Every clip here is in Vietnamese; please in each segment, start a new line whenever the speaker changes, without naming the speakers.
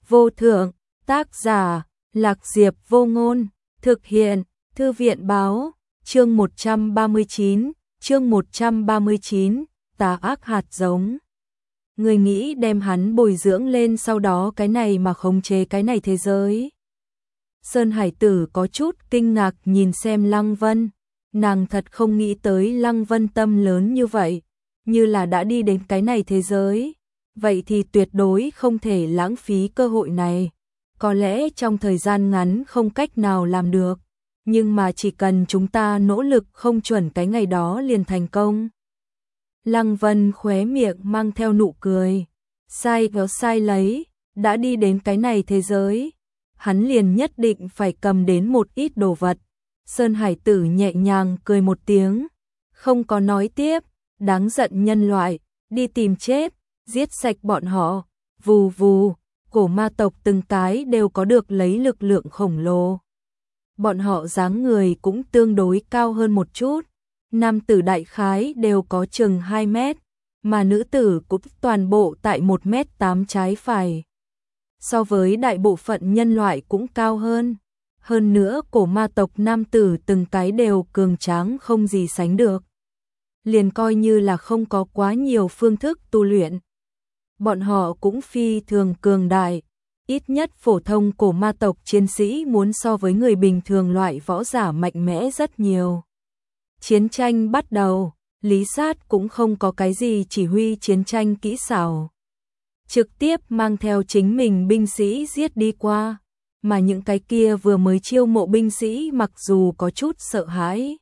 vô thượng, tác giả, Lạc Diệp Vô Ngôn, thực hiện, Thư viện báo, chương 139, tà ác hạt giống. Người nghĩ đem hắn bồi dưỡng lên sau đó cái này mà khống chế cái này thế giới. Sơn Hải Tử có chút kinh ngạc nhìn xem Lăng Vân, nàng thật không nghĩ tới Lăng Vân tâm lớn như vậy, như là đã đi đến cái này thế giới, vậy thì tuyệt đối không thể lãng phí cơ hội này. Có lẽ trong thời gian ngắn không cách nào làm được, nhưng mà chỉ cần chúng ta nỗ lực không chuẩn cái ngày đó liền thành công. Lăng Vân khóe miệng mang theo nụ cười, sai véo sai lấy, đã đi đến cái này thế giới, hắn liền nhất định phải cầm đến một ít đồ vật. Sơn Hải Tử nhẹ nhàng cười một tiếng, không có nói tiếp, đáng giận nhân loại, đi tìm chết, giết sạch bọn họ, vù vù, cổ ma tộc từng cái đều có được lấy lực lượng khổng lồ. Bọn họ dáng người cũng tương đối cao hơn một chút, nam tử đại khái đều có chừng 2 mét, mà nữ tử cũng toàn bộ tại 1m8 trái phải. So với đại bộ phận nhân loại cũng cao hơn. Hơn nữa cổ ma tộc nam tử từng cái đều cường tráng không gì sánh được. Liền coi như là không có quá nhiều phương thức tu luyện. Bọn họ cũng phi thường cường đại. Ít nhất phổ thông cổ ma tộc chiến sĩ muốn so với người bình thường loại võ giả mạnh mẽ rất nhiều. Chiến tranh bắt đầu, Lý Sát cũng không có cái gì chỉ huy chiến tranh kỹ xảo. Trực tiếp mang theo chính mình binh sĩ giết đi qua, mà những cái kia vừa mới chiêu mộ binh sĩ mặc dù có chút sợ hãi.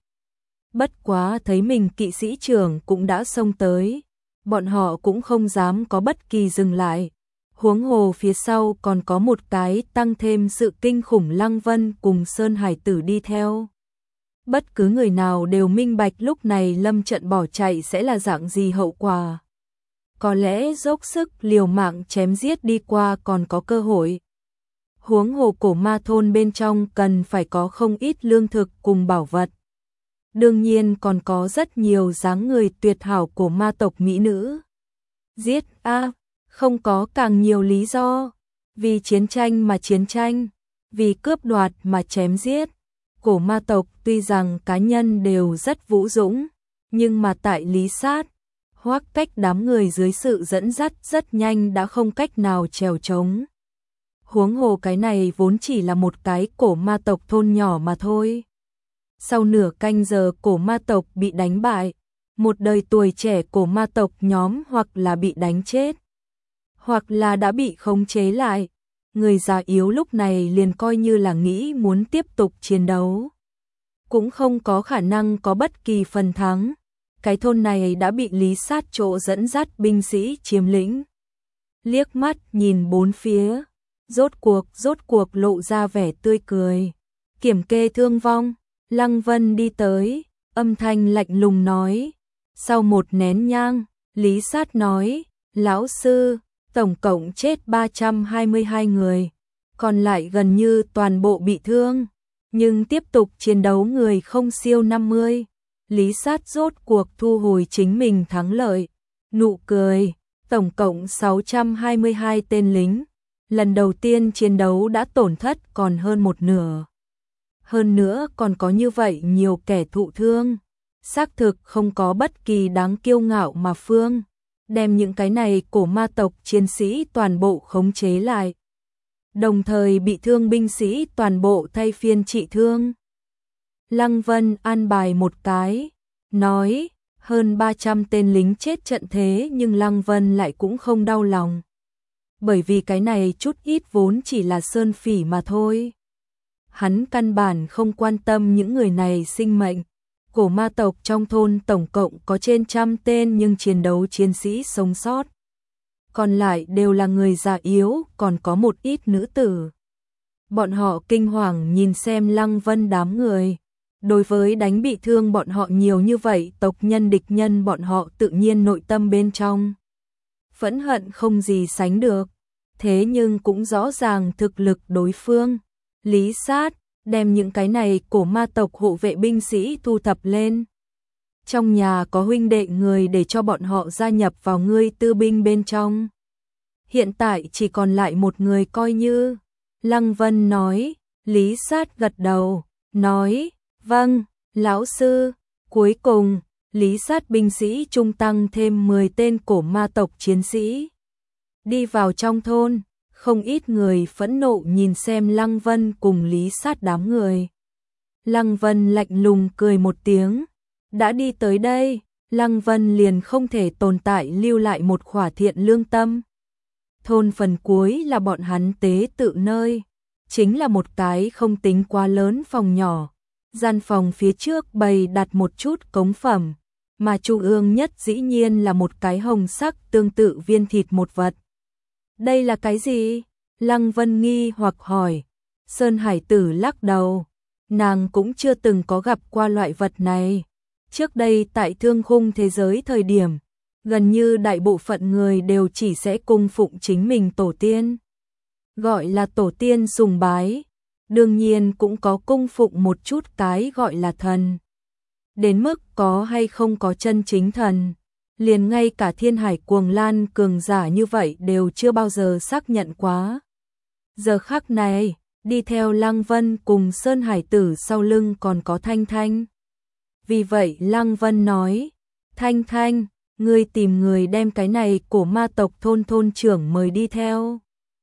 Bất quá thấy mình kỵ sĩ trưởng cũng đã xông tới, bọn họ cũng không dám có bất kỳ dừng lại. Huống hồ phía sau còn có một cái tăng thêm sự kinh khủng Lăng Vân cùng Sơn Hải Tử đi theo. Bất cứ người nào đều minh bạch lúc này lâm trận bỏ chạy sẽ là dạng gì hậu quả. Có lẽ dốc sức liều mạng chém giết đi qua còn có cơ hội. Huống hồ cổ ma thôn bên trong cần phải có không ít lương thực cùng bảo vật. Đương nhiên còn có rất nhiều dáng người tuyệt hảo của ma tộc mỹ nữ. Giết không có càng nhiều lý do. Vì chiến tranh mà chiến tranh, vì cướp đoạt mà chém giết. Cổ ma tộc tuy rằng cá nhân đều rất vũ dũng, nhưng mà tại Lý Sát, Hoắc Cách đám người dưới sự dẫn dắt rất nhanh đã không cách nào trèo trống. Huống hồ cái này vốn chỉ là một cái cổ ma tộc thôn nhỏ mà thôi. Sau nửa canh giờ cổ ma tộc bị đánh bại, một đời tuổi trẻ cổ ma tộc nhóm hoặc là bị đánh chết, hoặc là đã bị khống chế lại. Người già yếu lúc này liền coi như là nghĩ muốn tiếp tục chiến đấu, cũng không có khả năng có bất kỳ phần thắng. Cái thôn này đã bị Lý Sát chỗ dẫn dắt binh sĩ chiếm lĩnh. Liếc mắt nhìn bốn phía, rốt cuộc lộ ra vẻ tươi cười. Kiểm kê thương vong, Lăng Vân đi tới, âm thanh lạnh lùng nói. Sau một nén nhang, Lý Sát nói, lão sư, tổng cộng chết 322 người, còn lại gần như toàn bộ bị thương, nhưng tiếp tục chiến đấu người không siêu 50. Lý Sát rốt cuộc thu hồi chính mình thắng lợi, nụ cười, tổng cộng 622 tên lính, lần đầu tiên chiến đấu đã tổn thất còn hơn một nửa. Hơn nữa còn có như vậy nhiều kẻ thụ thương, xác thực không có bất kỳ đáng kiêu ngạo mà phương, đem những cái này cổ ma tộc chiến sĩ toàn bộ khống chế lại. Đồng thời bị thương binh sĩ toàn bộ thay phiên trị thương. Lăng Vân an bài một cái, nói, hơn 300 tên lính chết trận thế nhưng Lăng Vân lại cũng không đau lòng. Bởi vì cái này chút ít vốn chỉ là sơn phỉ mà thôi. Hắn căn bản không quan tâm những người này sinh mệnh. Cổ ma tộc trong thôn tổng cộng có trên 100 tên nhưng chiến đấu chiến sĩ sống sót. Còn lại đều là người già yếu, còn có một ít nữ tử. Bọn họ kinh hoàng nhìn xem Lăng Vân đám người. Đối với đánh bị thương bọn họ nhiều như vậy, tộc nhân địch nhân bọn họ tự nhiên nội tâm bên trong phẫn hận không gì sánh được. Thế nhưng cũng rõ ràng thực lực đối phương. Lý Sát đem những cái này cổ ma tộc hộ vệ binh sĩ thu thập lên. Trong nhà có huynh đệ người để cho bọn họ gia nhập vào ngươi tư binh bên trong. hiện tại chỉ còn lại một người coi như. Lăng Vân nói, Lý Sát gật đầu, nói, vâng, lão sư. Cuối cùng, Lý Sát binh sĩ trung tăng thêm 10 tên cổ ma tộc chiến sĩ. Đi vào trong thôn, không ít người phẫn nộ nhìn xem Lăng Vân cùng Lý Sát đám người. Lăng Vân lạnh lùng cười một tiếng, đã đi tới đây, Lăng Vân liền không thể tồn tại lưu lại một khỏa thiện lương tâm. Thôn phần cuối là bọn hắn tế tự nơi, chính là một cái không tính quá lớn phòng nhỏ. Gian phòng phía trước bày đặt một chút cống phẩm, mà trung ương nhất dĩ nhiên là một cái hồng sắc tương tự viên thịt một vật. Đây là cái gì? Lăng Vân nghi hoặc hỏi. Sơn Hải Tử lắc đầu, nàng cũng chưa từng có gặp qua loại vật này. Trước đây tại thương khung thế giới thời điểm, gần như đại bộ phận người đều chỉ sẽ cung phụng chính mình tổ tiên. Gọi là tổ tiên sùng bái, đương nhiên cũng có cung phụng một chút cái gọi là thần. Đến mức có hay không có chân chính thần, liền ngay cả Thiên Hải Cuồng Lan cường giả như vậy đều chưa bao giờ xác nhận quá. Giờ khắc này, đi theo Lăng Vân cùng Sơn Hải Tử sau lưng còn có Thanh Thanh. Vì vậy Lăng Vân nói, Thanh Thanh, ngươi tìm người đem cái này cổ ma tộc thôn trưởng mời đi theo.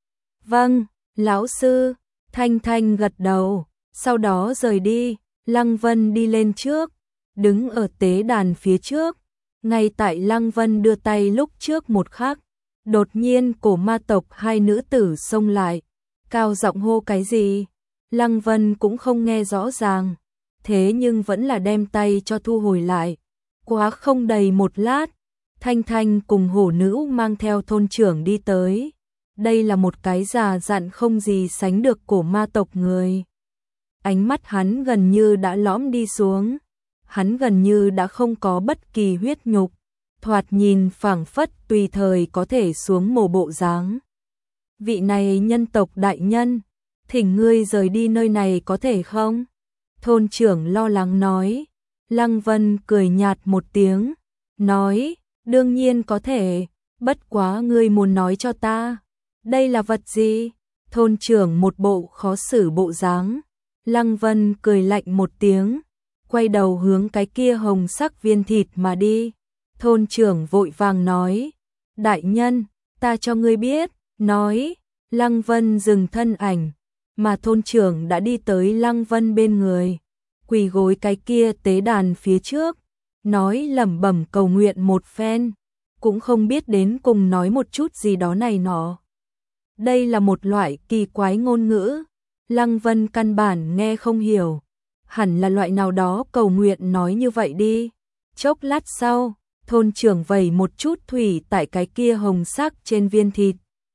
Vâng, lão sư. Thanh Thanh gật đầu, sau đó rời đi. Lăng Vân đi lên trước, đứng ở tế đàn phía trước. Ngay tại Lăng Vân đưa tay lúc trước một khắc, đột nhiên cổ ma tộc hai nữ tử xông lại, cao giọng hô cái gì? Lăng Vân cũng không nghe rõ ràng, thế nhưng vẫn là đem tay cho thu hồi lại. Quá không đầy một lát, Thanh Thanh cùng hổ nữ mang theo thôn trưởng đi tới. Đây là một cái già dặn không gì sánh được cổ ma tộc người. Ánh mắt hắn gần như đã lõm đi xuống, hắn gần như đã không có bất kỳ huyết nhục, thoạt nhìn phảng phất tùy thời có thể xuống mồ bộ dáng. Vị này nhân tộc đại nhân, thỉnh ngươi rời đi nơi này có thể không? Thôn trưởng lo lắng nói. Lăng Vân cười nhạt một tiếng, nói, đương nhiên có thể, bất quá ngươi muốn nói cho ta. Đây là vật gì? Thôn trưởng một bộ khó xử bộ dáng. Lăng Vân cười lạnh một tiếng, quay đầu hướng cái kia hồng sắc viên thịt mà đi. Thôn trưởng vội vàng nói, đại nhân, ta cho ngươi biết, nói. Lăng Vân dừng thân ảnh, mà thôn trưởng đã đi tới Lăng Vân bên người, quỳ gối cái kia tế đàn phía trước, nói lẩm bẩm cầu nguyện một phen, cũng không biết đến cùng nói một chút gì đó này nọ. Đây là một loại kỳ quái ngôn ngữ, Lăng Vân căn bản nghe không hiểu, hẳn là loại nào đó cầu nguyện nói như vậy đi. Chốc lát sau, thôn trưởng vẩy một chút thủy tại cái kia hồng sắc trên viên thịt.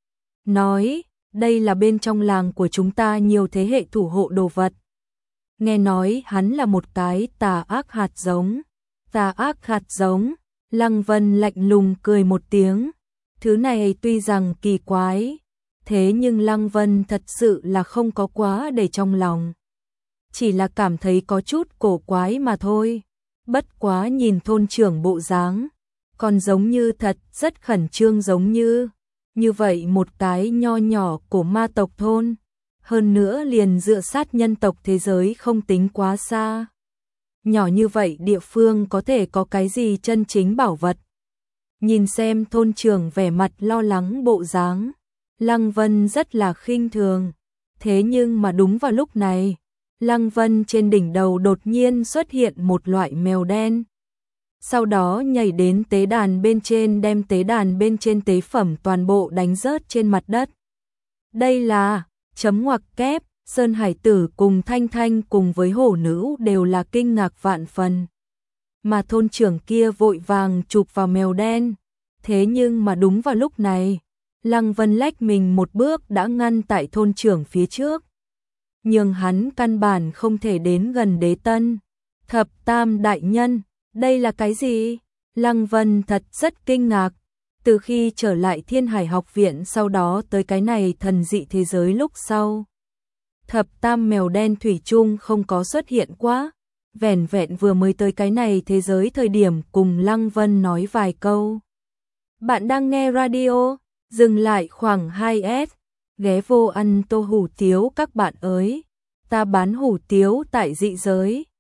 Nói, đây là bên trong làng của chúng ta nhiều thế hệ thủ hộ đồ vật. Nghe nói hắn là một cái tà ác hạt giống. Tà ác hạt giống, Lăng Vân lạnh lùng cười một tiếng. Thứ này tuy rằng kỳ quái, thế nhưng Lăng Vân thật sự là không có quá để trong lòng. Chỉ là cảm thấy có chút cổ quái mà thôi. Bất quá nhìn thôn trưởng bộ dáng, còn giống như thật rất khẩn trương giống như vậy một cái nho nhỏ của ma tộc thôn. Hơn nữa liền dựa sát nhân tộc thế giới không tính quá xa. Nhỏ như vậy địa phương có thể có cái gì chân chính bảo vật. Nhìn xem thôn trưởng vẻ mặt lo lắng bộ dáng, Lăng Vân rất là khinh thường. Thế nhưng mà đúng vào lúc này, Lăng Vân trên đỉnh đầu đột nhiên xuất hiện một loại mèo đen. Sau đó nhảy đến tế đàn bên trên, đem tế đàn bên trên tế phẩm toàn bộ đánh rớt trên mặt đất. Đây là chấm ngoặc kép. Sơn Hải Tử cùng Thanh Thanh cùng với hổ nữ đều là kinh ngạc vạn phần. Mà thôn trưởng kia vội vàng chụp vào mèo đen. Thế nhưng mà đúng vào lúc này, Lăng Vân lách mình một bước đã ngăn tại thôn trưởng phía trước. Nhưng hắn căn bản không thể đến gần Đế Tân. Thập Tam đại nhân, đây là cái gì? Lăng Vân thật rất kinh ngạc. Từ khi trở lại Thiên Hải học viện sau đó tới cái này thần dị thế giới lúc sau, Thập Tam mèo đen thủy chung không có xuất hiện quá. Vẻn vẹn vừa mới tới cái này thế giới thời điểm cùng Lăng Vân nói vài câu. Bạn đang nghe radio Dừng lại khoảng 2S, ghé vô ăn tô hủ tiếu các bạn ơi. Ta bán hủ tiếu tại dị giới,